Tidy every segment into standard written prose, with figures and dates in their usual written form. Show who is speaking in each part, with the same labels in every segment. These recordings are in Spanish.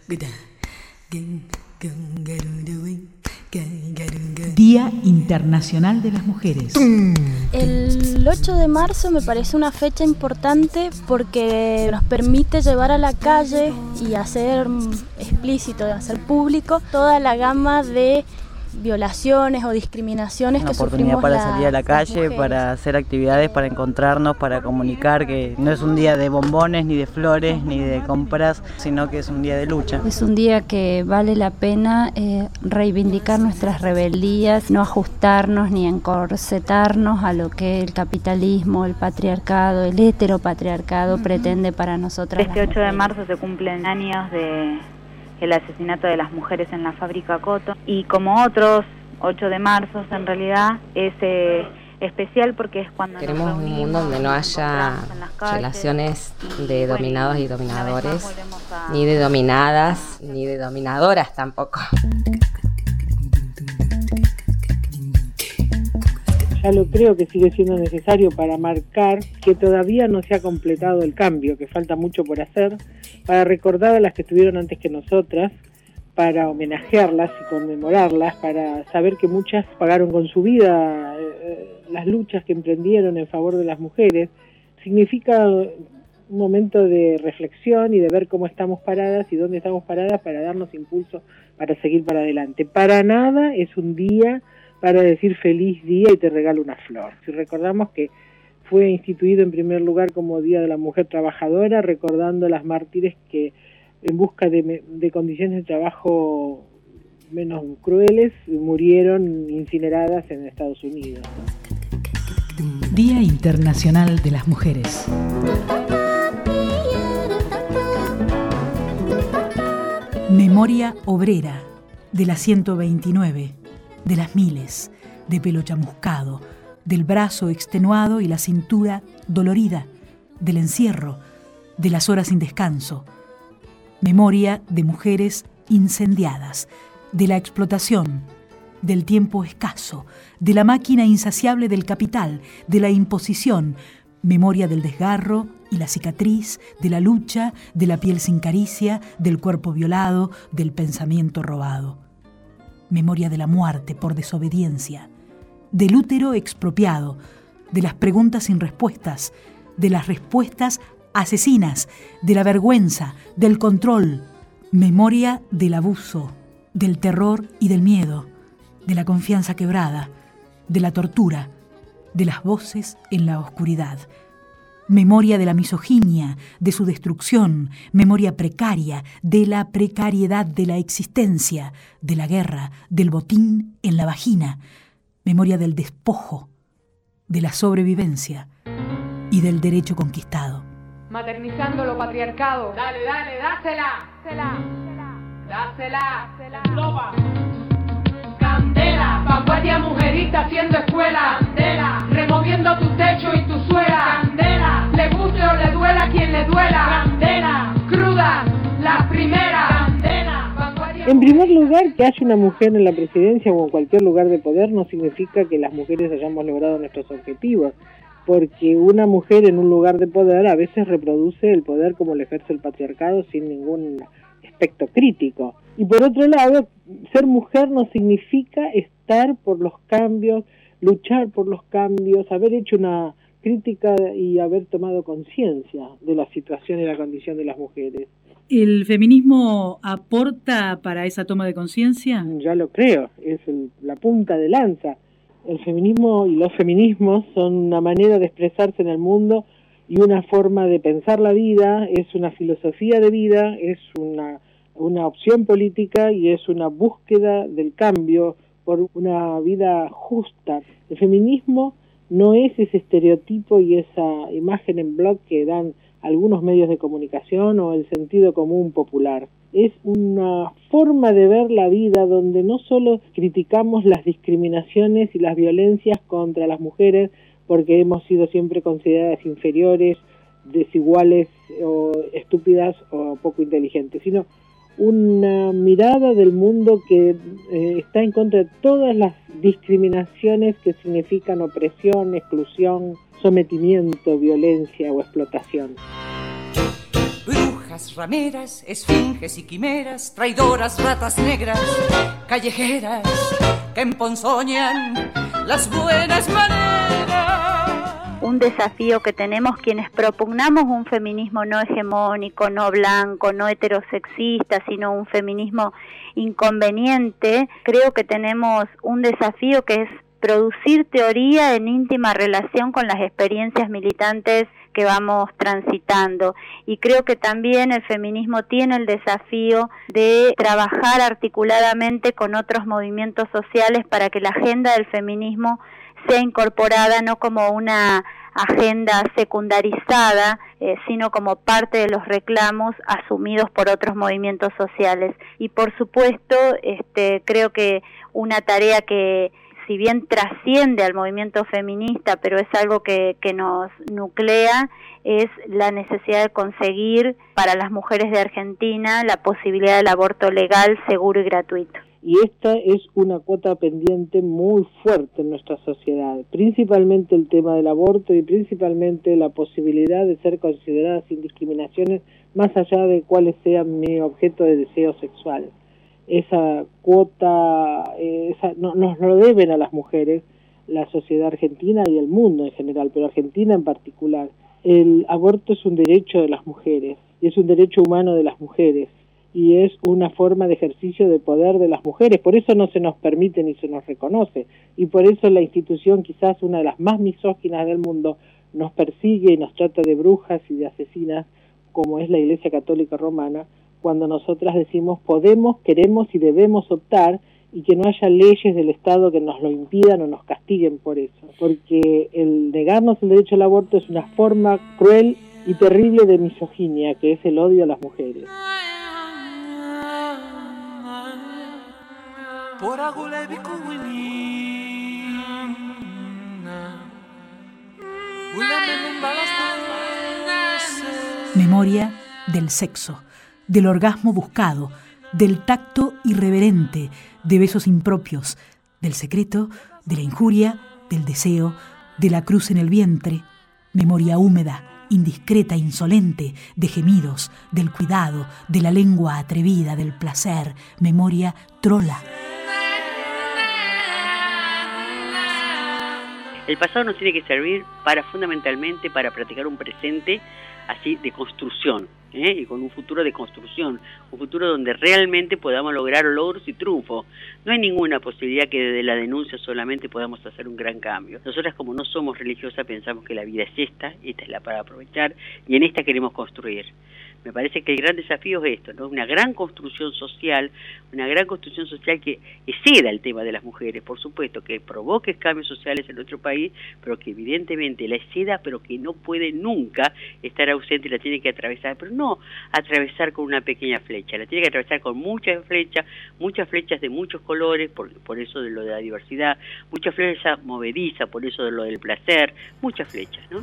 Speaker 1: Día Internacional de las Mujeres.
Speaker 2: El 8 de marzo me parece una fecha importante porque nos permite llevar a la calle y hacer explícito, hacer público toda la gama de violaciones o discriminaciones que sufrimos.
Speaker 3: Una oportunidad para salir a la calle, para hacer actividades, para encontrarnos, para comunicar que no es un día de bombones, ni de flores, ni de compras, sino que es un día de lucha.
Speaker 4: Es un día que vale la pena reivindicar nuestras rebeldías, no ajustarnos ni encorsetarnos a lo que el capitalismo, el patriarcado, el heteropatriarcado pretende para nosotras.
Speaker 5: Este 8 de marzo se cumplen años de el asesinato de las mujeres en la fábrica Coto, y como otros 8 de marzo en realidad es especial porque es cuando
Speaker 6: queremos un mundo donde no haya relaciones de dominados y dominadores, ni de dominadas, ni de dominadoras tampoco.
Speaker 7: Ya lo creo que sigue siendo necesario para marcar que todavía no se ha completado el cambio, que falta mucho por hacer, para recordar a las que estuvieron antes que nosotras, para homenajearlas y conmemorarlas, para saber que muchas pagaron con su vida las luchas que emprendieron en favor de las mujeres. Significa un momento de reflexión y de ver cómo estamos paradas y dónde estamos paradas para darnos impulso para seguir para adelante. Para nada es un día para decir feliz día y te regalo una flor. Si recordamos que fue instituido en primer lugar como Día de la Mujer Trabajadora, recordando a las mártires que en busca de condiciones de trabajo menos crueles murieron incineradas en Estados Unidos.
Speaker 1: Día Internacional de las Mujeres. Memoria obrera de la 129, de las miles, de pelo chamuscado, del brazo extenuado y la cintura dolorida, del encierro, de las horas sin descanso. Memoria de mujeres incendiadas, de la explotación, del tiempo escaso, de la máquina insaciable del capital, de la imposición. Memoria del desgarro y la cicatriz, de la lucha, de la piel sin caricia, del cuerpo violado, del pensamiento robado. Memoria de la muerte por desobediencia, del útero expropiado, de las preguntas sin respuestas, de las respuestas asesinas, de la vergüenza, del control. Memoria del abuso, del terror y del miedo, de la confianza quebrada, de la tortura, de las voces en la oscuridad. Memoria de la misoginia, de su destrucción, memoria precaria, de la precariedad de la existencia, de la guerra, del botín en la vagina, memoria del despojo, de la sobrevivencia y del derecho conquistado.
Speaker 8: Maternizando lo patriarcado. Dale, dásela. Dásela. Loba. Candela, vanguardia mujerista haciendo escuela. Candela, removiendo tu techo y tu suela. Candela, le guste o le duela a quien le duela. Candela, cruda, la primera. Candela, vanguardia.
Speaker 7: En primer lugar, que haya una mujer en la presidencia o en cualquier lugar de poder no significa que las mujeres hayamos logrado nuestros objetivos, porque una mujer en un lugar de poder a veces reproduce el poder como lo ejerce el patriarcado sin ningún aspecto crítico. Y por otro lado, ser mujer no significa estar por los cambios, luchar por los cambios, haber hecho una crítica y haber tomado conciencia de la situación y la condición de las mujeres.
Speaker 1: ¿El feminismo aporta para esa toma de conciencia?
Speaker 7: Ya lo creo, es la punta de lanza. El feminismo y los feminismos son una manera de expresarse en el mundo y una forma de pensar la vida, es una filosofía de vida, es una opción política y es una búsqueda del cambio por una vida justa. El feminismo no es ese estereotipo y esa imagen en blog que dan algunos medios de comunicación o el sentido común popular. Es una forma de ver la vida donde no solo criticamos las discriminaciones y las violencias contra las mujeres porque hemos sido siempre consideradas inferiores, desiguales o estúpidas o poco inteligentes, sino una mirada del mundo que está en contra de todas las discriminaciones que significan opresión, exclusión, sometimiento, violencia o explotación.
Speaker 9: viejas rameras, esfinges y quimeras, traidoras ratas negras, callejeras que emponzoñan las buenas maneras.
Speaker 5: Un desafío que tenemos quienes propugnamos un feminismo no hegemónico, no blanco, no heterosexista, sino un feminismo inconveniente. Creo que tenemos un desafío que es producir teoría en íntima relación con las experiencias militantes que vamos transitando, y creo que también el feminismo tiene el desafío de trabajar articuladamente con otros movimientos sociales para que la agenda del feminismo sea incorporada no como una agenda secundarizada, sino como parte de los reclamos asumidos por otros movimientos sociales. Y por supuesto, creo que una tarea que si bien trasciende al movimiento feminista, pero es algo que nos nuclea, es la necesidad de conseguir para las mujeres de Argentina la posibilidad del aborto legal, seguro y gratuito.
Speaker 7: Y esta es una cuota pendiente muy fuerte en nuestra sociedad, principalmente el tema del aborto y principalmente la posibilidad de ser consideradas sin discriminaciones más allá de cuáles sean mi objeto de deseo sexual. Esa cuota nos lo deben a las mujeres, la sociedad argentina y el mundo en general, pero Argentina en particular. El aborto es un derecho de las mujeres y es un derecho humano de las mujeres y es una forma de ejercicio de poder de las mujeres, por eso no se nos permite ni se nos reconoce y por eso la institución, quizás una de las más misóginas del mundo, nos persigue y nos trata de brujas y de asesinas como es la Iglesia Católica Romana, cuando nosotras decimos podemos, queremos y debemos optar y que no haya leyes del Estado que nos lo impidan o nos castiguen por eso, porque el negarnos el derecho al aborto es una forma cruel y terrible de misoginia, que es el odio a las mujeres.
Speaker 1: Memoria del sexo, del orgasmo buscado, del tacto irreverente, de besos impropios, del secreto, de la injuria, del deseo, de la cruz en el vientre. Memoria húmeda, indiscreta, insolente, de gemidos, del cuidado, de la lengua atrevida, del placer. Memoria trola.
Speaker 10: El pasado nos tiene que servir fundamentalmente para practicar un presente así de construcción, y con un futuro de construcción, un futuro donde realmente podamos lograr logros y triunfos. No hay ninguna posibilidad que desde la denuncia solamente podamos hacer un gran cambio. Nosotras, como no somos religiosas, pensamos que la vida es esta es la para aprovechar y en esta queremos construir. Me parece que el gran desafío es esto, ¿no? Una gran construcción social que exceda el tema de las mujeres, por supuesto, que provoque cambios sociales en nuestro país, pero que evidentemente la exceda, pero que no puede nunca estar ausente y la tiene que atravesar, pero no atravesar con una pequeña flecha, la tiene que atravesar con muchas flechas de muchos colores, por eso de lo de la diversidad, muchas flechas movedizas, por eso de lo del placer, muchas flechas, ¿no?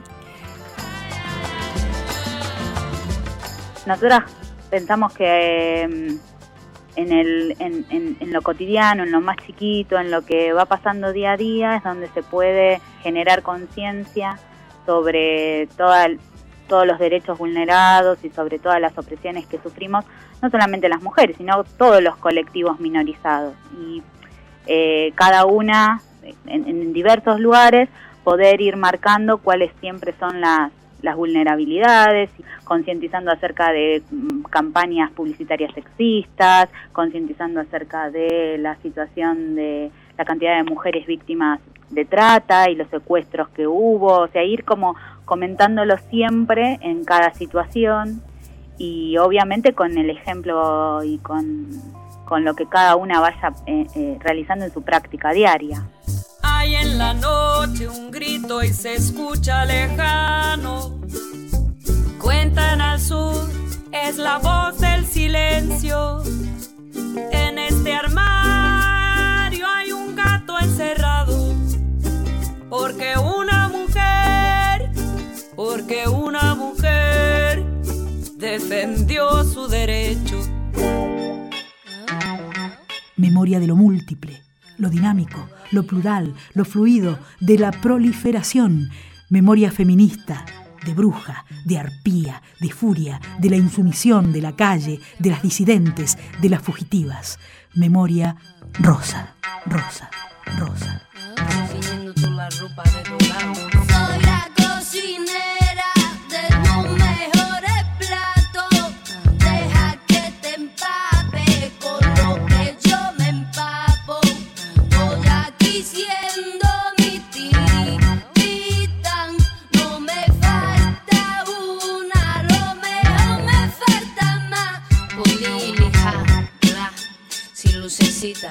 Speaker 5: Nosotras pensamos que en lo cotidiano, en lo más chiquito, en lo que va pasando día a día, es donde se puede generar conciencia sobre todos los derechos vulnerados y sobre todas las opresiones que sufrimos, no solamente las mujeres, sino todos los colectivos minorizados. Y cada una, en diversos lugares, poder ir marcando cuáles siempre son las vulnerabilidades, concientizando acerca de campañas publicitarias sexistas, concientizando acerca de la situación de la cantidad de mujeres víctimas de trata y los secuestros que hubo, o sea, ir como comentándolo siempre en cada situación y obviamente con el ejemplo y con lo que cada una vaya realizando en su práctica diaria.
Speaker 11: Hay en la noche un grito y se escucha lejano. Cuentan al sur, es la voz del silencio. En este armario hay un gato encerrado. Porque una mujer defendió su derecho.
Speaker 1: Memoria de lo múltiple, lo dinámico, lo plural, lo fluido, de la proliferación. Memoria feminista, de bruja, de arpía, de furia, de la insumisión, de la calle, de las disidentes, de las fugitivas. Memoria rosa, rosa, rosa.
Speaker 12: Soy la cocinera de tus mejores platos. Deja que te empape con lo que yo me empapo. Voy aquí siendo mi titán. No me falta una, lo mejor me falta más. Polilija, sin lucecita,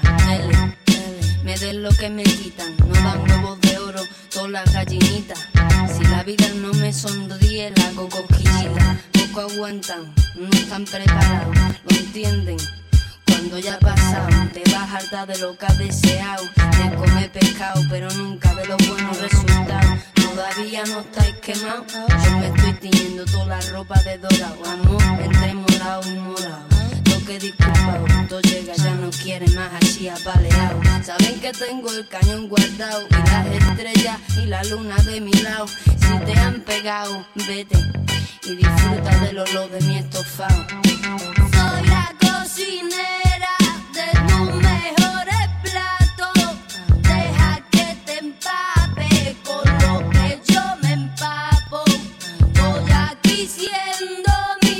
Speaker 12: me den lo que me quitan. No dan huevos de oro, todas las gallinitas. Si la vida no me sonríe, la hago cosquillita. Poco aguantan, no están preparados, lo entienden. Cuando ya ha pasado, te vas harta de lo que has deseado. De comer pescado, pero nunca de los buenos resultados. Todavía no estáis quemados. Yo me estoy tiñendo toda la ropa de dorado. Amor entre morado y morado. Que disculpado, todo llega, ya no quiere más así apaleado. Saben que tengo el cañón guardado y las estrellas y la luna de mi lado. Si te han pegado, vete y disfruta del olor de mi estofado. Soy la cocinera de tus mejores platos. Deja que te empape con lo que yo me empapo. Voy aquí siendo mi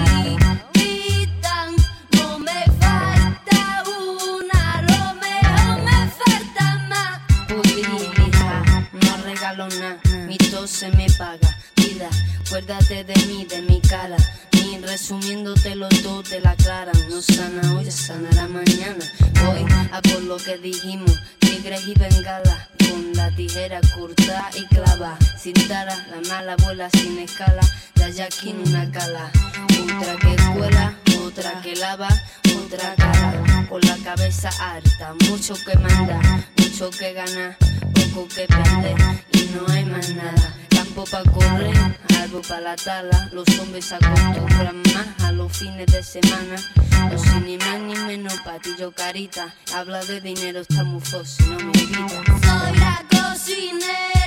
Speaker 12: titán. No me falta una, lo mejor me falta más. Pudrija, no regalo nada, mi tos se me paga. Vida, acuérdate de mí, de mi cara. Ni resumiéndote los dos te la aclaran. No sana hoy, sanará mañana. Voy a por lo que dijimos, tigres y bengalas. Con la tijera corta y clava. Sin tara, la mala vuela sin escala. De allá aquí en una cala. Otra que cuela, otra que lava, otra cara. Con la cabeza harta, mucho que mandar, mucho que ganar, poco que perder. Y no hay más nada. Campo pa' correr, algo pa' la tala. Los hombres se acostumbran más a los fines de semana. No soy ni más ni menos patillo carita. Habla de dinero, está muy fósil, no me invita. Soy la cocinera